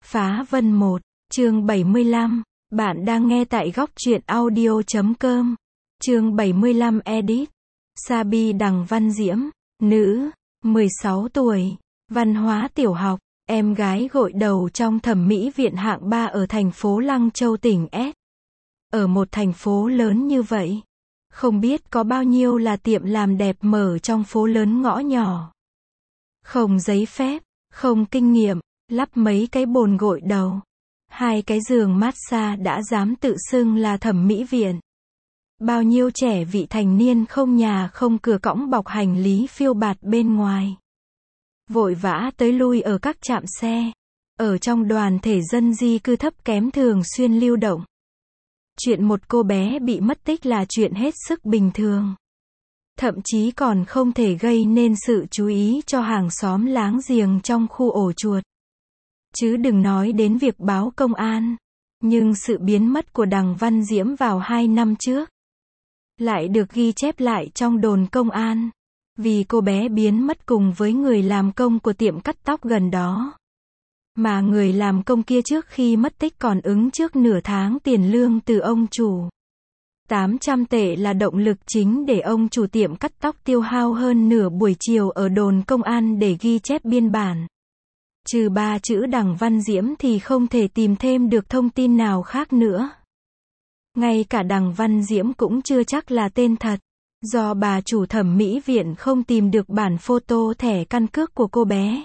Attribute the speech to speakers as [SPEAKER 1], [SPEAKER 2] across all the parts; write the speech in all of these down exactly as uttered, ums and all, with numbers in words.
[SPEAKER 1] Phá Vân một, chương bảy mươi lăm. Bạn đang nghe tại góc truyện audio chấm com. Chương bảy mươi lăm edit. Sabi Đằng Văn Diễm, nữ, mười sáu tuổi, văn hóa tiểu học, em gái gội đầu trong thẩm mỹ viện hạng ba ở thành phố Lăng Châu tỉnh S. Ở một thành phố lớn như vậy, không biết có bao nhiêu là tiệm làm đẹp mở trong phố lớn ngõ nhỏ. Không giấy phép, không kinh nghiệm, lắp mấy cái bồn gội đầu, hai cái giường massage đã dám tự xưng là thẩm mỹ viện. Bao nhiêu trẻ vị thành niên không nhà không cửa cõng bọc hành lý phiêu bạt bên ngoài. Vội vã tới lui ở các trạm xe, ở trong đoàn thể dân di cư thấp kém thường xuyên lưu động. Chuyện một cô bé bị mất tích là chuyện hết sức bình thường. Thậm chí còn không thể gây nên sự chú ý cho hàng xóm láng giềng trong khu ổ chuột. Chứ đừng nói đến việc báo công an. Nhưng sự biến mất của Đằng Văn Diễm vào hai năm trước lại được ghi chép lại trong đồn công an. Vì cô bé biến mất cùng với người làm công của tiệm cắt tóc gần đó. Mà người làm công kia trước khi mất tích còn ứng trước nửa tháng tiền lương từ ông chủ. tám trăm tệ là động lực chính để ông chủ tiệm cắt tóc tiêu hao hơn nửa buổi chiều ở đồn công an để ghi chép biên bản. Trừ ba chữ Đằng Văn Diễm thì không thể tìm thêm được thông tin nào khác nữa. Ngay cả Đằng Văn Diễm cũng chưa chắc là tên thật, do bà chủ thẩm mỹ viện không tìm được bản photo thẻ căn cước của cô bé.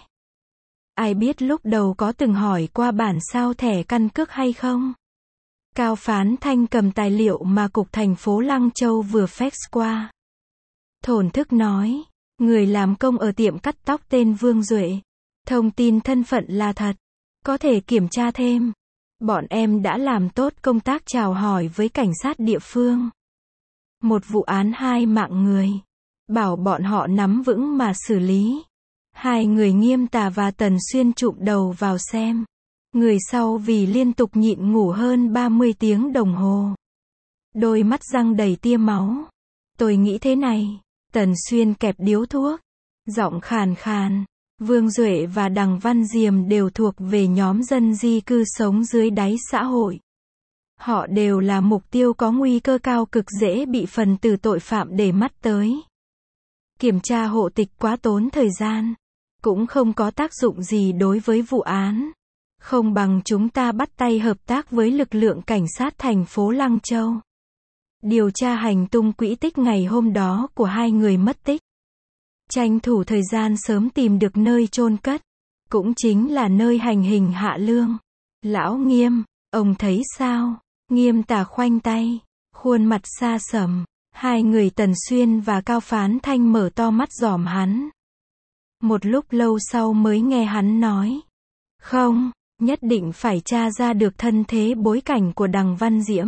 [SPEAKER 1] Ai biết lúc đầu có từng hỏi qua bản sao thẻ căn cước hay không? Cao Phán Thanh cầm tài liệu mà Cục thành phố Lăng Châu vừa fax qua. Thổn thức nói, người làm công ở tiệm cắt tóc tên Vương Duệ. Thông tin thân phận là thật. Có thể kiểm tra thêm. Bọn em đã làm tốt công tác chào hỏi với cảnh sát địa phương. Một vụ án hai mạng người. Bảo bọn họ nắm vững mà xử lý. Hai người Nghiêm Tà và Tần Xuyên chụm đầu vào xem. Người sau vì liên tục nhịn ngủ hơn ba mươi tiếng đồng hồ. Đôi mắt răng đầy tia máu. Tôi nghĩ thế này. Tần Xuyên kẹp điếu thuốc. Giọng khàn khàn. Vương Duệ và Đằng Văn Diệm đều thuộc về nhóm dân di cư sống dưới đáy xã hội. Họ đều là mục tiêu có nguy cơ cao cực dễ bị phần tử tội phạm để mắt tới. Kiểm tra hộ tịch quá tốn thời gian. Cũng không có tác dụng gì đối với vụ án. Không bằng chúng ta bắt tay hợp tác với lực lượng cảnh sát thành phố Lăng Châu. Điều tra hành tung quỹ tích ngày hôm đó của hai người mất tích. Tranh thủ thời gian sớm tìm được nơi chôn cất. Cũng chính là nơi hành hình Hạ Lương. Lão Nghiêm, ông thấy sao? Nghiêm Tà khoanh tay. Khuôn mặt xa sầm. Hai người Tần Xuyên và Cao Phán Thanh mở to mắt dòm hắn. Một lúc lâu sau mới nghe hắn nói. Không, nhất định phải tra ra được thân thế bối cảnh của Đằng Văn Diễm.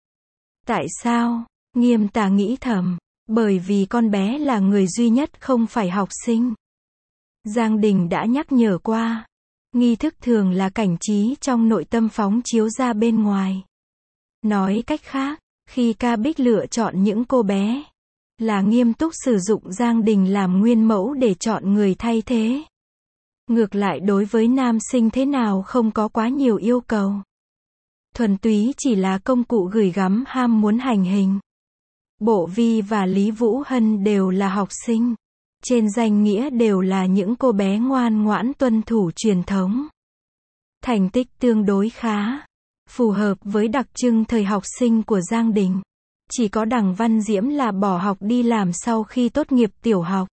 [SPEAKER 1] Tại sao? Nghiêm Tà nghĩ thầm. Bởi vì con bé là người duy nhất không phải học sinh. Giang Đình đã nhắc nhở qua. Nghi thức thường là cảnh trí trong nội tâm phóng chiếu ra bên ngoài. Nói cách khác, khi Ca Bích lựa chọn những cô bé, là nghiêm túc sử dụng Giang Đình làm nguyên mẫu để chọn người thay thế. Ngược lại đối với nam sinh thế nào không có quá nhiều yêu cầu. Thuần túy chỉ là công cụ gửi gắm ham muốn hành hình. Bộ Vi và Lý Vũ Hân đều là học sinh. Trên danh nghĩa đều là những cô bé ngoan ngoãn tuân thủ truyền thống. Thành tích tương đối khá. Phù hợp với đặc trưng thời học sinh của Giang Đình. Chỉ có Đằng Văn Diễm là bỏ học đi làm sau khi tốt nghiệp tiểu học.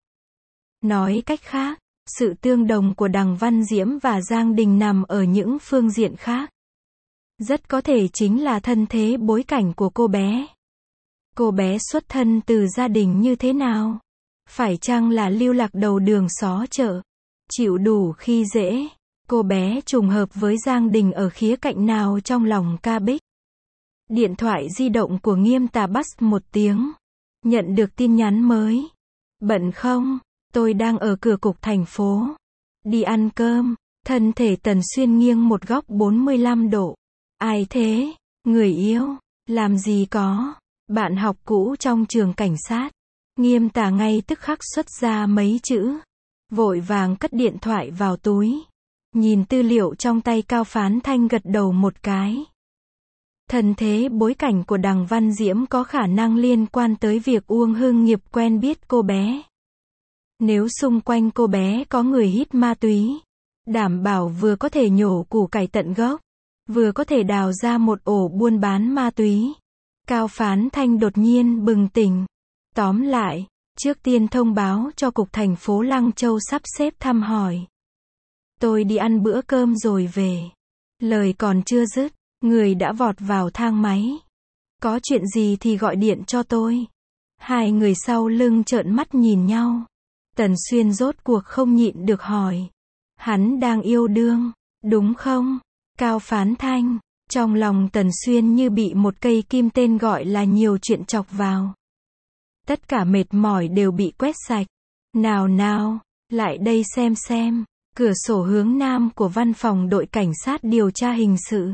[SPEAKER 1] Nói cách khác, sự tương đồng của Đằng Văn Diễm và Giang Đình nằm ở những phương diện khác. Rất có thể chính là thân thế bối cảnh của cô bé. Cô bé xuất thân từ gia đình như thế nào? Phải chăng là lưu lạc đầu đường xó chợ? Chịu đủ khi dễ? Cô bé trùng hợp với Giang Đình ở khía cạnh nào trong lòng Ca Bích? Điện thoại di động của Nghiêm Tà buzz một tiếng. Nhận được tin nhắn mới. Bận không? Tôi đang ở cửa cục thành phố. Đi ăn cơm. Thân thể Tần Xuyên nghiêng một góc bốn mươi lăm độ. Ai thế? Người yêu? Làm gì có? Bạn học cũ trong trường cảnh sát. Nghiêm Tà ngay tức khắc xuất ra mấy chữ. Vội vàng cất điện thoại vào túi. Nhìn tư liệu trong tay Cao Phán Thanh gật đầu một cái. Thân thế bối cảnh của Đằng Văn Diễm có khả năng liên quan tới việc Uông Hưng Nghiệp quen biết cô bé. Nếu xung quanh cô bé có người hít ma túy, đảm bảo vừa có thể nhổ củ cải tận gốc, vừa có thể đào ra một ổ buôn bán ma túy. Cao Phán Thanh đột nhiên bừng tỉnh. Tóm lại, trước tiên thông báo cho cục thành phố Lăng Châu sắp xếp thăm hỏi. Tôi đi ăn bữa cơm rồi về. Lời còn chưa dứt, người đã vọt vào thang máy. Có chuyện gì thì gọi điện cho tôi. Hai người sau lưng trợn mắt nhìn nhau. Tần Xuyên rốt cuộc không nhịn được hỏi. Hắn đang yêu đương, đúng không? Cao Phán Thanh, trong lòng Tần Xuyên như bị một cây kim tên gọi là nhiều chuyện chọc vào. Tất cả mệt mỏi đều bị quét sạch. Nào nào, lại đây xem xem. Cửa sổ hướng nam của văn phòng đội cảnh sát điều tra hình sự.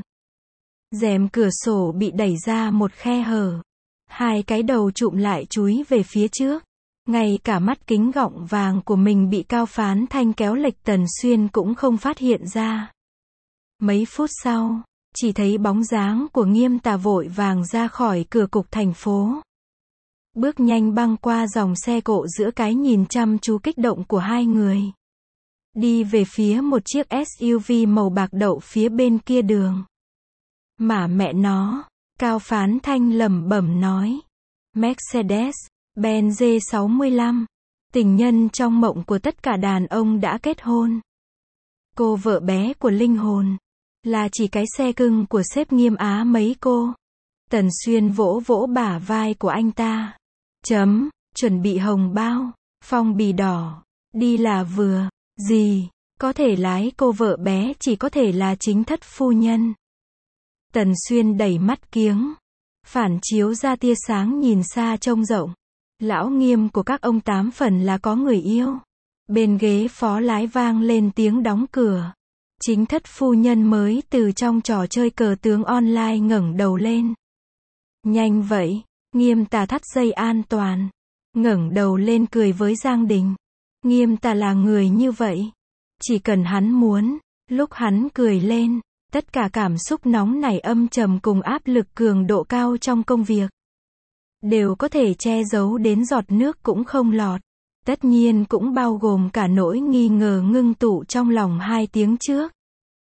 [SPEAKER 1] Rèm cửa sổ bị đẩy ra một khe hở. Hai cái đầu chụm lại chúi về phía trước. Ngay cả mắt kính gọng vàng của mình bị Cao Phán Thanh kéo lệch, Tần Xuyên cũng không phát hiện ra. Mấy phút sau, chỉ thấy bóng dáng của Nghiêm Tà vội vàng ra khỏi cửa cục thành phố. Bước nhanh băng qua dòng xe cộ giữa cái nhìn chăm chú kích động của hai người. Đi về phía một chiếc ét u vê màu bạc đậu phía bên kia đường. Mà mẹ nó, Cao Phán Thanh lẩm bẩm nói. Mercedes Benz G sáu mươi lăm, tình nhân trong mộng của tất cả đàn ông đã kết hôn. Cô vợ bé của linh hồn, là chỉ cái xe cưng của sếp Nghiêm Á mấy cô. Tần Xuyên vỗ vỗ bả vai của anh ta. Chấm, chuẩn bị hồng bao, phong bì đỏ, đi là vừa, gì, có thể lái cô vợ bé chỉ có thể là chính thất phu nhân. Tần Xuyên đẩy mắt kiếng, phản chiếu ra tia sáng nhìn xa trông rộng. Lão Nghiêm của các ông tám phần là có người yêu. Bên ghế phó lái vang lên tiếng đóng cửa. Chính thất phu nhân mới từ trong trò chơi cờ tướng online ngẩng đầu lên. Nhanh vậy, Nghiêm Tà thắt dây an toàn, ngẩng đầu lên cười với Giang Đình. Nghiêm Tà là người như vậy. Chỉ cần hắn muốn, lúc hắn cười lên, tất cả cảm xúc nóng nảy âm trầm cùng áp lực cường độ cao trong công việc đều có thể che giấu đến giọt nước cũng không lọt. Tất nhiên cũng bao gồm cả nỗi nghi ngờ ngưng tụ trong lòng hai tiếng trước.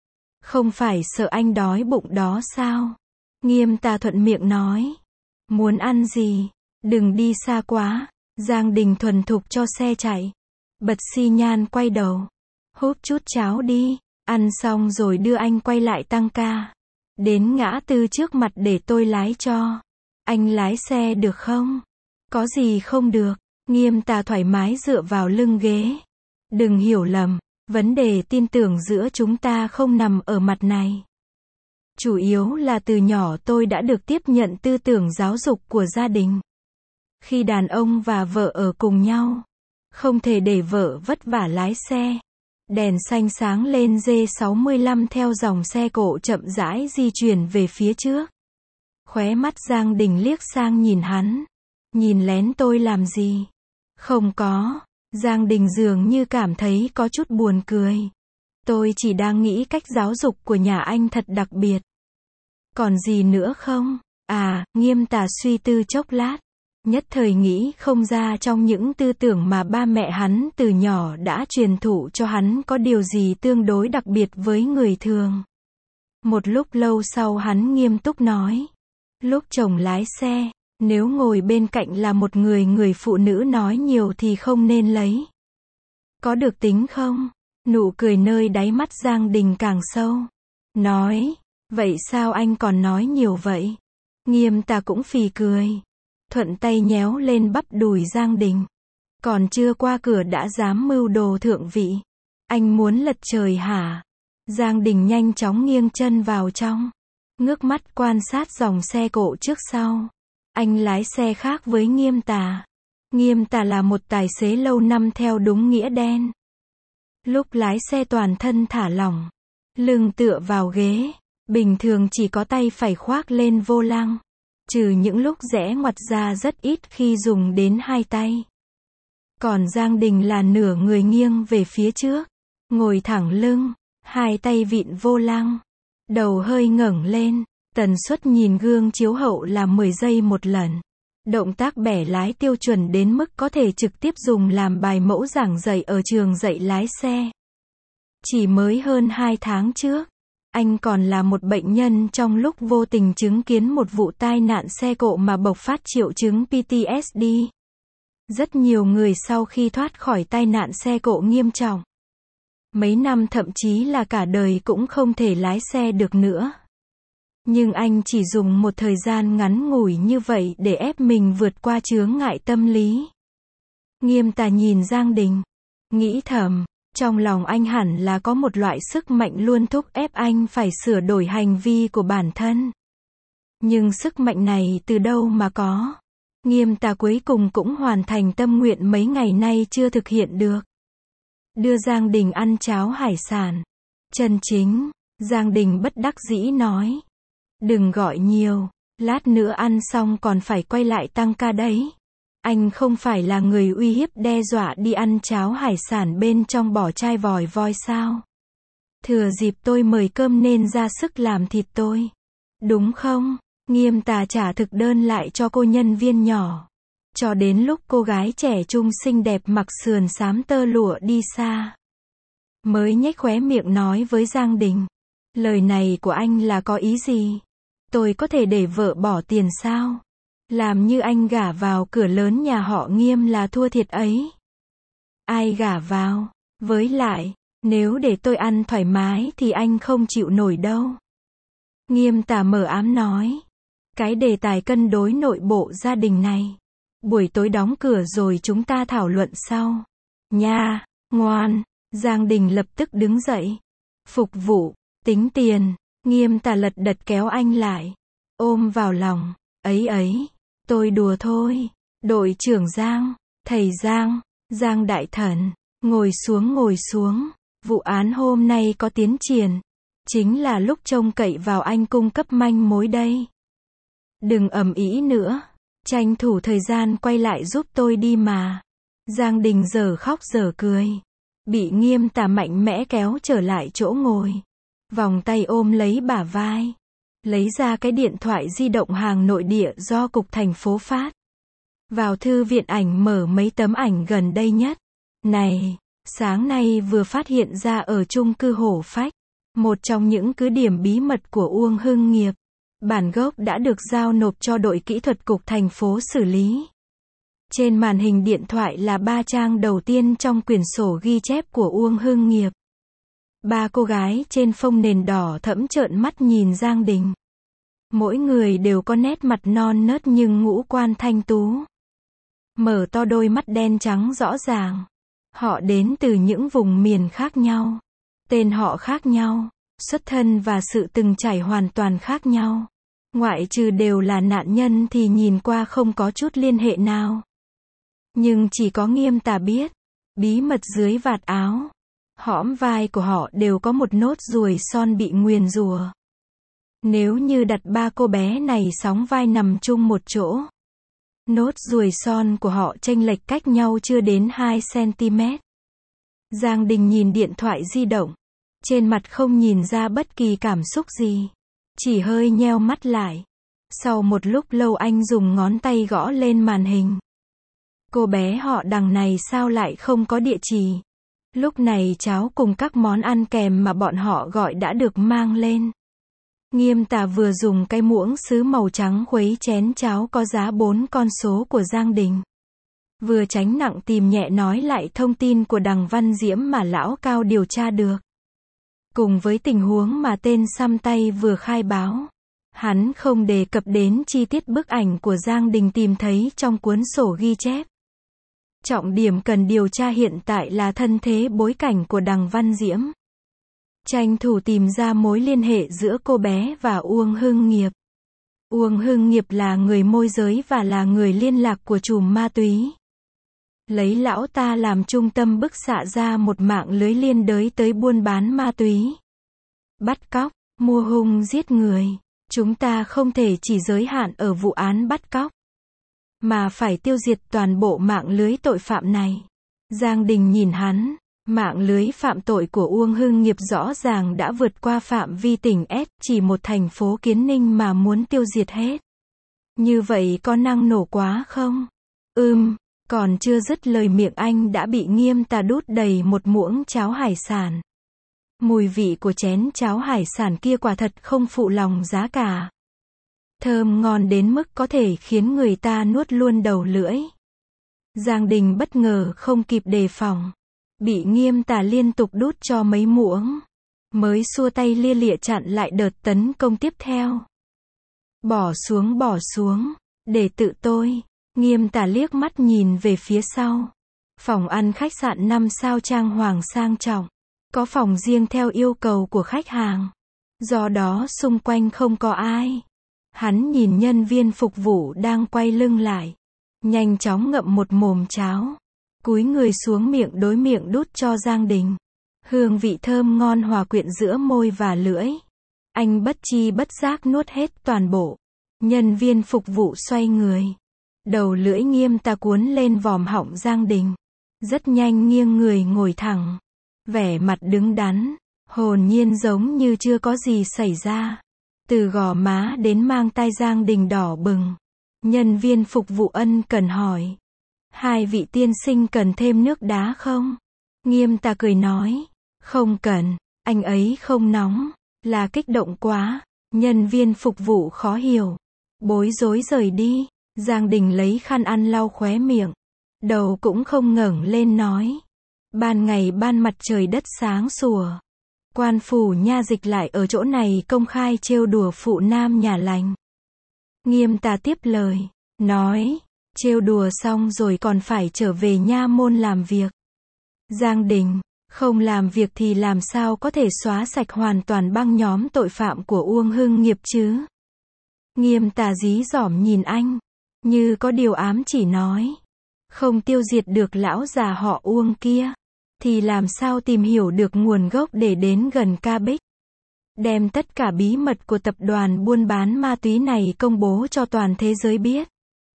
[SPEAKER 1] Không phải sợ anh đói bụng đó sao? Nghiêm Tà thuận miệng nói. Muốn ăn gì? Đừng đi xa quá. Giang Đình thuần thục cho xe chạy. Bật xi nhan quay đầu. Hút chút cháo đi. Ăn xong rồi đưa anh quay lại tăng ca. Đến ngã tư trước mặt để tôi lái cho. Anh lái xe được không? Có gì không được? Nghiêm Tà thoải mái dựa vào lưng ghế. Đừng hiểu lầm, vấn đề tin tưởng giữa chúng ta không nằm ở mặt này. Chủ yếu là từ nhỏ tôi đã được tiếp nhận tư tưởng giáo dục của gia đình. Khi đàn ông và vợ ở cùng nhau, không thể để vợ vất vả lái xe. Đèn xanh sáng lên, G sáu mươi lăm theo dòng xe cộ chậm rãi di chuyển về phía trước. Khóe mắt Giang Đình liếc sang nhìn hắn. Nhìn lén tôi làm gì? Không có. Giang Đình dường như cảm thấy có chút buồn cười. Tôi chỉ đang nghĩ cách giáo dục của nhà anh thật đặc biệt. Còn gì nữa không? À, Nghiêm Tà suy tư chốc lát. Nhất thời nghĩ không ra trong những tư tưởng mà ba mẹ hắn từ nhỏ đã truyền thụ cho hắn có điều gì tương đối đặc biệt với người thường. Một lúc lâu sau hắn nghiêm túc nói. Lúc chồng lái xe, nếu ngồi bên cạnh là một người người phụ nữ nói nhiều thì không nên lấy. Có được tính không? Nụ cười nơi đáy mắt Giang Đình càng sâu. Nói, vậy sao anh còn nói nhiều vậy? Nghiêm Tà cũng phì cười. Thuận tay nhéo lên bắp đùi Giang Đình. Còn chưa qua cửa đã dám mưu đồ thượng vị. Anh muốn lật trời hả? Giang Đình nhanh chóng nghiêng chân vào trong. Ngước mắt quan sát dòng xe cộ trước sau. Anh lái xe khác với Nghiêm Tà. Nghiêm Tà là một tài xế lâu năm theo đúng nghĩa đen. Lúc lái xe toàn thân thả lỏng, lưng tựa vào ghế, bình thường chỉ có tay phải khoác lên vô lăng. Trừ những lúc rẽ ngoặt ra rất ít khi dùng đến hai tay. Còn Giang Đình là nửa người nghiêng về phía trước, ngồi thẳng lưng, hai tay vịn vô lăng, đầu hơi ngẩng lên, tần suất nhìn gương chiếu hậu là mười giây một lần. Động tác bẻ lái tiêu chuẩn đến mức có thể trực tiếp dùng làm bài mẫu giảng dạy ở trường dạy lái xe. Chỉ mới hơn hai tháng trước, anh còn là một bệnh nhân trong lúc vô tình chứng kiến một vụ tai nạn xe cộ mà bộc phát triệu chứng pê tê ét đê. Rất nhiều người sau khi thoát khỏi tai nạn xe cộ nghiêm trọng, mấy năm thậm chí là cả đời cũng không thể lái xe được nữa. Nhưng anh chỉ dùng một thời gian ngắn ngủi như vậy để ép mình vượt qua chướng ngại tâm lý. Nghiêm Tà nhìn Giang Đình, nghĩ thầm, trong lòng anh hẳn là có một loại sức mạnh luôn thúc ép anh phải sửa đổi hành vi của bản thân. Nhưng sức mạnh này từ đâu mà có? Nghiêm Tà cuối cùng cũng hoàn thành tâm nguyện mấy ngày nay chưa thực hiện được. Đưa Giang Đình ăn cháo hải sản. Chân chính, Giang Đình bất đắc dĩ nói. Đừng gọi nhiều, lát nữa ăn xong còn phải quay lại tăng ca đấy. Anh không phải là người uy hiếp đe dọa đi ăn cháo hải sản bên trong bỏ chai vòi voi sao? Thừa dịp tôi mời cơm nên ra sức làm thịt tôi. Đúng không? Nghiêm Tà trả thực đơn lại cho cô nhân viên nhỏ. Cho đến lúc cô gái trẻ trung xinh đẹp mặc sườn xám tơ lụa đi xa, mới nhếch khóe miệng nói với Giang Đình. Lời này của anh là có ý gì? Tôi có thể để vợ bỏ tiền sao? Làm như anh gả vào cửa lớn nhà họ Nghiêm là thua thiệt ấy. Ai gả vào? Với lại, nếu để tôi ăn thoải mái thì anh không chịu nổi đâu. Nghiêm Tà mờ ám nói. Cái đề tài cân đối nội bộ gia đình này, buổi tối đóng cửa rồi chúng ta thảo luận sau. Nha, ngoan. Giang Đình lập tức đứng dậy. Phục vụ, tính tiền. Nghiêm Tà lật đật kéo anh lại, ôm vào lòng. Ấy ấy, tôi đùa thôi. Đội trưởng Giang, thầy Giang, Giang đại thần, ngồi xuống ngồi xuống. Vụ án hôm nay có tiến triển, chính là lúc trông cậy vào anh cung cấp manh mối đây. Đừng ầm ĩ nữa, tranh thủ thời gian quay lại giúp tôi đi mà. Giang Đình giờ khóc giờ cười, bị Nghiêm Tà mạnh mẽ kéo trở lại chỗ ngồi, vòng tay ôm lấy bả vai, lấy ra cái điện thoại di động hàng nội địa do cục thành phố phát. Vào thư viện ảnh mở mấy tấm ảnh gần đây nhất. Này, sáng nay vừa phát hiện ra ở chung cư Hổ Phách, một trong những cứ điểm bí mật của Uông Hưng Nghiệp. Bản gốc đã được giao nộp cho đội kỹ thuật cục thành phố xử lý. Trên màn hình điện thoại là ba trang đầu tiên trong quyển sổ ghi chép của Uông Hưng Nghiệp. Ba cô gái trên phông nền đỏ thẫm trợn mắt nhìn Giang Đình. Mỗi người đều có nét mặt non nớt nhưng ngũ quan thanh tú. Mở to đôi mắt đen trắng rõ ràng. Họ đến từ những vùng miền khác nhau. Tên họ khác nhau. Xuất thân và sự từng trải hoàn toàn khác nhau. Ngoại trừ đều là nạn nhân thì nhìn qua không có chút liên hệ nào. Nhưng chỉ có Nghiêm Tà biết. Bí mật dưới vạt áo, hõm vai của họ đều có một nốt ruồi son bị nguyền rủa. Nếu như đặt ba cô bé này sóng vai nằm chung một chỗ, nốt ruồi son của họ chênh lệch cách nhau chưa đến hai xăng-ti-mét. Giang Đình nhìn điện thoại di động, trên mặt không nhìn ra bất kỳ cảm xúc gì, chỉ hơi nheo mắt lại. Sau một lúc lâu anh dùng ngón tay gõ lên màn hình. Cô bé họ Đằng này sao lại không có địa chỉ? Lúc này cháo cùng các món ăn kèm mà bọn họ gọi đã được mang lên. Nghiêm Tà vừa dùng cái muỗng sứ màu trắng khuấy chén cháo có giá bốn con số của Giang Đình. Vừa tránh nặng tìm nhẹ nói lại thông tin của Đằng Văn Diễm mà lão Cao điều tra được. Cùng với tình huống mà tên xăm tay vừa khai báo. Hắn không đề cập đến chi tiết bức ảnh của Giang Đình tìm thấy trong cuốn sổ ghi chép. Trọng điểm cần điều tra hiện tại là thân thế bối cảnh của Đằng Văn Diễm. Tranh thủ tìm ra mối liên hệ giữa cô bé và Uông Hưng Nghiệp. Uông Hưng Nghiệp là người môi giới và là người liên lạc của trùm ma túy. Lấy lão ta làm trung tâm bức xạ ra một mạng lưới liên đới tới buôn bán ma túy, bắt cóc, mua hung giết người. Chúng ta không thể chỉ giới hạn ở vụ án bắt cóc, mà phải tiêu diệt toàn bộ mạng lưới tội phạm này. Giang Đình nhìn hắn, Mạng lưới phạm tội của Uông Hưng Nghiệp rõ ràng đã vượt qua phạm vi tỉnh S, chỉ một thành phố Kiến Ninh mà muốn tiêu diệt hết. Như vậy có năng nổ quá không? Ừm, còn chưa dứt lời miệng anh đã bị Nghiêm Tà đút đầy một muỗng cháo hải sản. Mùi vị của chén cháo hải sản kia quả thật không phụ lòng giá cả. Thơm ngon đến mức có thể khiến người ta nuốt luôn đầu lưỡi. Giang Đình bất ngờ không kịp đề phòng. Bị Nghiêm Tà liên tục đút cho mấy muỗng. Mới xua tay lia lịa chặn lại đợt tấn công tiếp theo. Bỏ xuống bỏ xuống, để tự tôi. Nghiêm Tà liếc mắt nhìn về phía sau. Phòng ăn khách sạn năm sao trang hoàng sang trọng. Có phòng riêng theo yêu cầu của khách hàng. Do đó xung quanh không có ai. Hắn nhìn nhân viên phục vụ đang quay lưng lại. Nhanh chóng ngậm một mồm cháo. Cúi người xuống miệng đối miệng đút cho Giang Đình. Hương vị thơm ngon hòa quyện giữa môi và lưỡi. Anh bất chi bất giác nuốt hết toàn bộ. Nhân viên phục vụ xoay người. Đầu lưỡi Nghiêm Tà cuốn lên vòm họng Giang Đình. Rất nhanh nghiêng người ngồi thẳng. Vẻ mặt đứng đắn. Hồn nhiên giống như chưa có gì xảy ra. Từ gò má đến mang tai Giang Đình đỏ bừng. Nhân viên phục vụ ân cần hỏi. Hai vị tiên sinh cần thêm nước đá không? Nghiêm Tà cười nói. Không cần, anh ấy không nóng. Là kích động quá. Nhân viên phục vụ khó hiểu. Bối rối rời đi. Giang Đình lấy khăn ăn lau khóe miệng. Đầu cũng không ngẩng lên nói. Ban ngày ban mặt trời đất sáng sủa. Quan phủ nha dịch lại ở chỗ này công khai trêu đùa phụ nam nhà lành. Nghiêm Tà tiếp lời. Nói. Trêu đùa xong rồi còn phải trở về nha môn làm việc. Giang Đình. Không làm việc thì làm sao có thể xóa sạch hoàn toàn băng nhóm tội phạm của Uông Hưng Nghiệp chứ? Nghiêm Tà dí dỏm nhìn anh. Như có điều ám chỉ nói. Không tiêu diệt được lão già họ Uông kia. Thì làm sao tìm hiểu được nguồn gốc để đến gần Ca Bích. Đem tất cả bí mật của tập đoàn buôn bán ma túy này công bố cho toàn thế giới biết.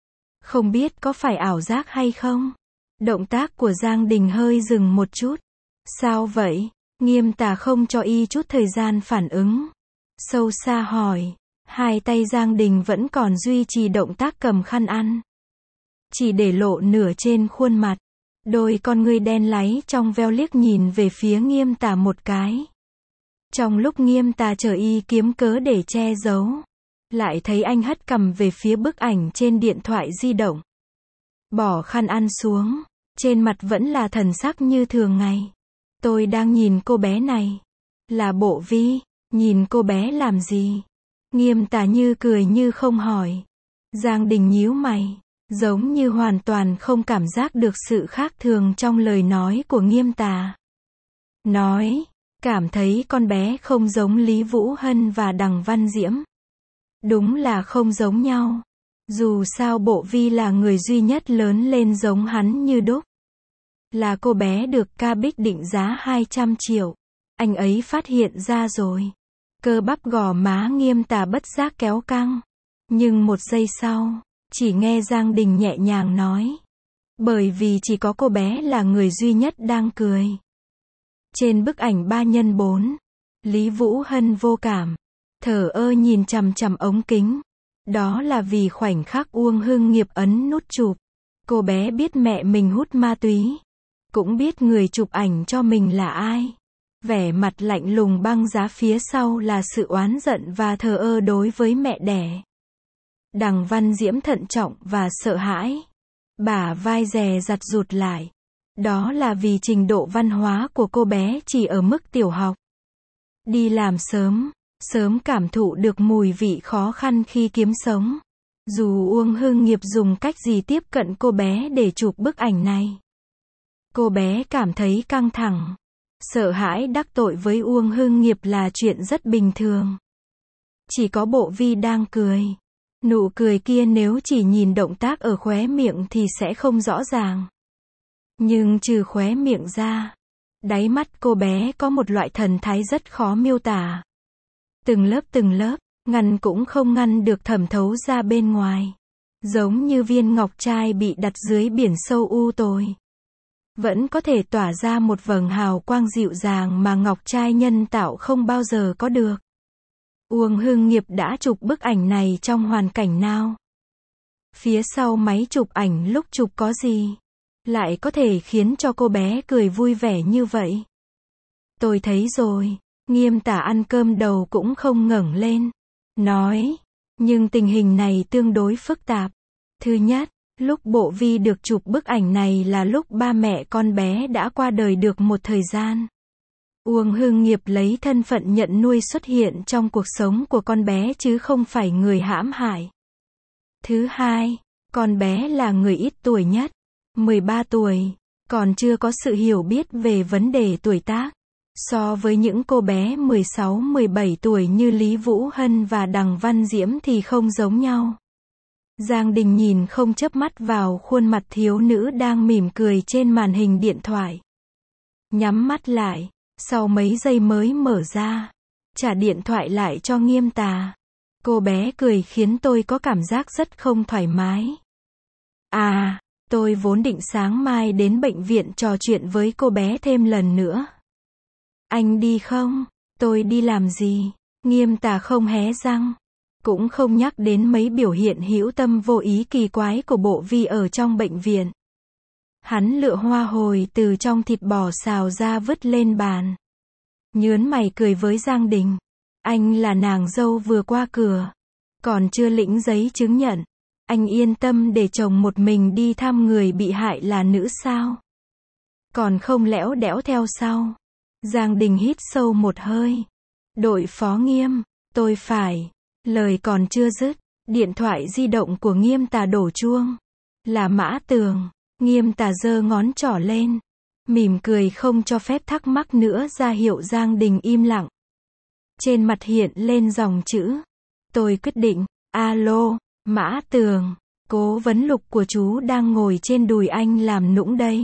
[SPEAKER 1] Không biết có phải ảo giác hay không? Động tác của Giang Đình hơi dừng một chút. Sao vậy? Nghiêm Tà không cho y chút thời gian phản ứng. Sâu xa hỏi. Hai tay Giang Đình vẫn còn duy trì động tác cầm khăn ăn. Chỉ để lộ nửa trên khuôn mặt. Đôi con ngươi đen láy trong veo liếc nhìn về phía Nghiêm Tà một cái. Trong lúc Nghiêm Tà chờ y kiếm cớ để che giấu. Lại thấy anh hất cằm về phía bức ảnh trên điện thoại di động. Bỏ khăn ăn xuống. Trên mặt vẫn là thần sắc như thường ngày. Tôi đang nhìn cô bé này. Là Bộ Vi. Nhìn cô bé làm gì? Nghiêm Tà như cười như không hỏi. Giang Đình nhíu mày. Giống như hoàn toàn không cảm giác được sự khác thường trong lời nói của Nghiêm Tà. Nói. Cảm thấy con bé không giống Lý Vũ Hân và Đằng Văn Diễm. Đúng là không giống nhau. Dù sao Bộ Vi là người duy nhất lớn lên giống hắn như đúc. Là cô bé được Ca Bích định giá hai trăm triệu. Anh ấy phát hiện ra rồi. Cơ bắp gò má Nghiêm Tà bất giác kéo căng. Nhưng một giây sau, chỉ nghe Giang Đình nhẹ nhàng nói. Bởi vì chỉ có cô bé là người duy nhất đang cười. Trên bức ảnh ba nhân bốn, Lý Vũ Hân vô cảm, thờ ơ nhìn chằm chằm ống kính. Đó là vì khoảnh khắc Uông Hưng Nghiệp ấn nút chụp. Cô bé biết mẹ mình hút ma túy. Cũng biết người chụp ảnh cho mình là ai. Vẻ mặt lạnh lùng băng giá phía sau là sự oán giận và thờ ơ đối với mẹ đẻ. Đằng Văn Diễm thận trọng và sợ hãi. Bả vai dè dặt rụt lại. Đó là vì trình độ văn hóa của cô bé chỉ ở mức tiểu học. Đi làm sớm, sớm cảm thụ được mùi vị khó khăn khi kiếm sống. Dù Uông Hưng Nghiệp dùng cách gì tiếp cận cô bé để chụp bức ảnh này. Cô bé cảm thấy căng thẳng. Sợ hãi đắc tội với Uông Hưng Nghiệp là chuyện rất bình thường. Chỉ có Bộ Vi đang cười. Nụ cười kia nếu chỉ nhìn động tác ở khóe miệng thì sẽ không rõ ràng. Nhưng trừ khóe miệng ra, đáy mắt cô bé có một loại thần thái rất khó miêu tả. Từng lớp từng lớp, ngăn cũng không ngăn được thẩm thấu ra bên ngoài. Giống như viên ngọc trai bị đặt dưới biển sâu u tối. vẫn có thể tỏa ra một vầng hào quang dịu dàng mà ngọc trai nhân tạo không bao giờ có được. Uông Hưng Nghiệp đã chụp bức ảnh này trong hoàn cảnh nào? Phía sau máy chụp ảnh lúc chụp có gì? Lại có thể khiến cho cô bé cười vui vẻ như vậy? Tôi thấy rồi. Nghiêm Tả ăn cơm đầu cũng không ngẩng lên. Nói. Nhưng tình hình này tương đối phức tạp. Thứ nhất, lúc Bộ Vi được chụp bức ảnh này là lúc ba mẹ con bé đã qua đời được một thời gian. Uông Hưng Nghiệp lấy thân phận nhận nuôi xuất hiện trong cuộc sống của con bé chứ không phải người hãm hại. Thứ hai, con bé là người ít tuổi nhất, mười ba tuổi, còn chưa có sự hiểu biết về vấn đề tuổi tác. So với những cô bé mười sáu mười bảy tuổi như Lý Vũ Hân và Đằng Văn Diễm thì không giống nhau. Giang Đình nhìn không chớp mắt vào khuôn mặt thiếu nữ đang mỉm cười trên màn hình điện thoại. Nhắm mắt lại, sau mấy giây mới mở ra, trả điện thoại lại cho Nghiêm Tà. Cô bé cười khiến tôi có cảm giác rất không thoải mái. À, tôi vốn định sáng mai đến bệnh viện trò chuyện với cô bé thêm lần nữa. Anh đi không? Tôi đi làm gì? Nghiêm Tà không hé răng. Cũng không nhắc đến mấy biểu hiện hữu tâm vô ý kỳ quái của Bộ Vi ở trong bệnh viện. Hắn lựa hoa hồi từ trong thịt bò xào ra vứt lên bàn. Nhớn mày cười với Giang Đình. Anh là nàng dâu vừa qua cửa. Còn chưa lĩnh giấy chứng nhận. Anh yên tâm để chồng một mình đi thăm người bị hại là nữ sao? Còn không lẽo đẽo theo sau. Giang Đình hít sâu một hơi. Đội phó Nghiêm, tôi phải. Lời còn chưa dứt, điện thoại di động của Nghiêm Tà đổ chuông. Là Mã Tường. Nghiêm Tà giơ ngón trỏ lên. Mỉm cười không cho phép thắc mắc nữa ra hiệu Giang Đình im lặng. Trên mặt hiện lên dòng chữ. Tôi quyết định. Alo, Mã Tường. Cố vấn Lục của chú đang ngồi trên đùi anh làm nũng đây.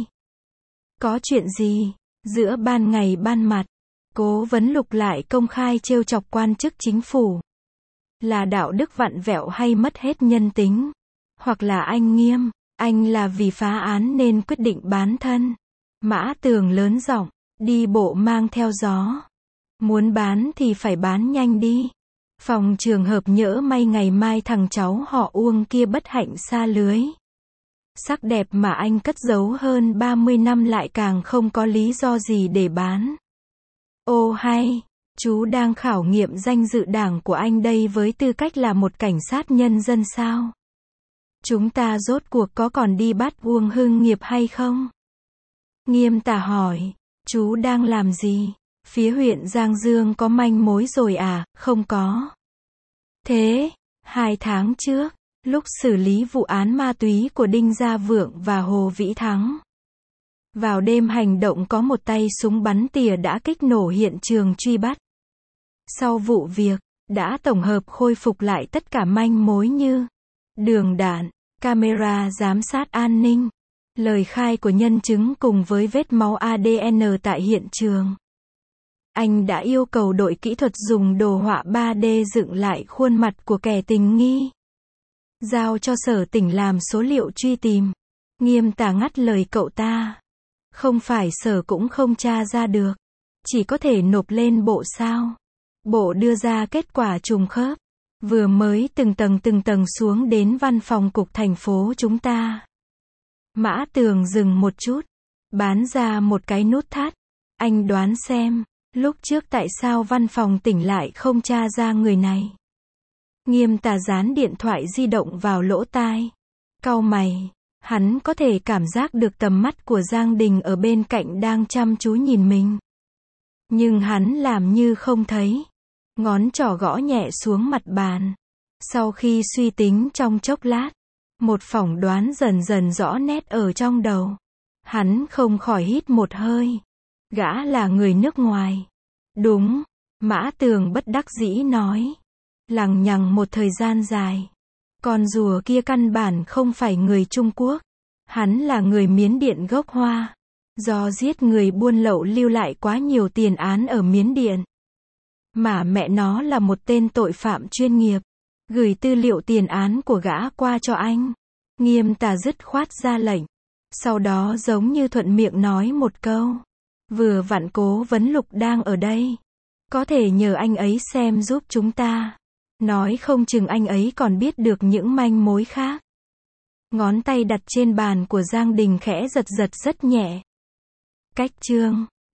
[SPEAKER 1] Có chuyện gì? Giữa ban ngày ban mặt, Cố vấn Lục lại công khai trêu chọc quan chức chính phủ. Là đạo đức vặn vẹo hay mất hết nhân tính? Hoặc là anh Nghiêm, anh là vì phá án nên quyết định bán thân? Mã Tường lớn giọng, đi bộ mang theo gió. Muốn bán thì phải bán nhanh đi. Phòng trường hợp nhỡ may ngày mai thằng cháu họ Uông kia bất hạnh sa lưới. Sắc đẹp mà anh cất giấu hơn ba mươi năm lại càng không có lý do gì để bán. Ô hay, chú đang khảo nghiệm danh dự đảng của anh đây với tư cách là một cảnh sát nhân dân sao? Chúng ta rốt cuộc có còn đi bắt Uông Hưng Nghiệp hay không? Nghiêm Tà hỏi, chú đang làm gì? Phía huyện Giang Dương có manh mối rồi à? Không có. Thế, hai tháng trước, lúc xử lý vụ án ma túy của Đinh Gia Vượng và Hồ Vĩ Thắng. Vào đêm hành động có một tay súng bắn tỉa đã kích nổ hiện trường truy bắt. Sau vụ việc, đã tổng hợp khôi phục lại tất cả manh mối như đường đạn, camera giám sát an ninh, lời khai của nhân chứng cùng với vết máu a đê en tại hiện trường. Anh đã yêu cầu đội kỹ thuật dùng đồ họa ba D dựng lại khuôn mặt của kẻ tình nghi. Giao cho sở tỉnh làm số liệu truy tìm. Nghiêm Tà ngắt lời cậu ta. Không phải sở cũng không tra ra được. Chỉ có thể nộp lên bộ sao. Bộ đưa ra kết quả trùng khớp. Vừa mới từng tầng từng tầng xuống đến văn phòng cục thành phố chúng ta. Mã Tường dừng một chút. Bán ra một cái nút thắt. Anh đoán xem, lúc trước tại sao văn phòng tỉnh lại không tra ra người này. Nghiêm Tà dán điện thoại di động vào lỗ tai. Cau mày. Hắn có thể cảm giác được tầm mắt của Giang Đình ở bên cạnh đang chăm chú nhìn mình. Nhưng hắn làm như không thấy. Ngón trỏ gõ nhẹ xuống mặt bàn. Sau khi suy tính trong chốc lát, một phỏng đoán dần dần rõ nét ở trong đầu. Hắn không khỏi hít một hơi. Gã là người nước ngoài. Đúng, Mã Tường bất đắc dĩ nói. Lằng nhằng một thời gian dài. Con rùa kia căn bản không phải người Trung Quốc. Hắn là người Miến Điện gốc Hoa. Do giết người buôn lậu lưu lại quá nhiều tiền án ở Miến Điện. Mà mẹ nó là một tên tội phạm chuyên nghiệp. Gửi tư liệu tiền án của gã qua cho anh. Nghiêm Tà dứt khoát ra lệnh. Sau đó giống như thuận miệng nói một câu. Vừa vặn Cố Vấn Lục đang ở đây. Có thể nhờ anh ấy xem giúp chúng ta. Nói không chừng anh ấy còn biết được những manh mối khác. Ngón tay đặt trên bàn của Giang Đình khẽ giật giật rất nhẹ. Cách chương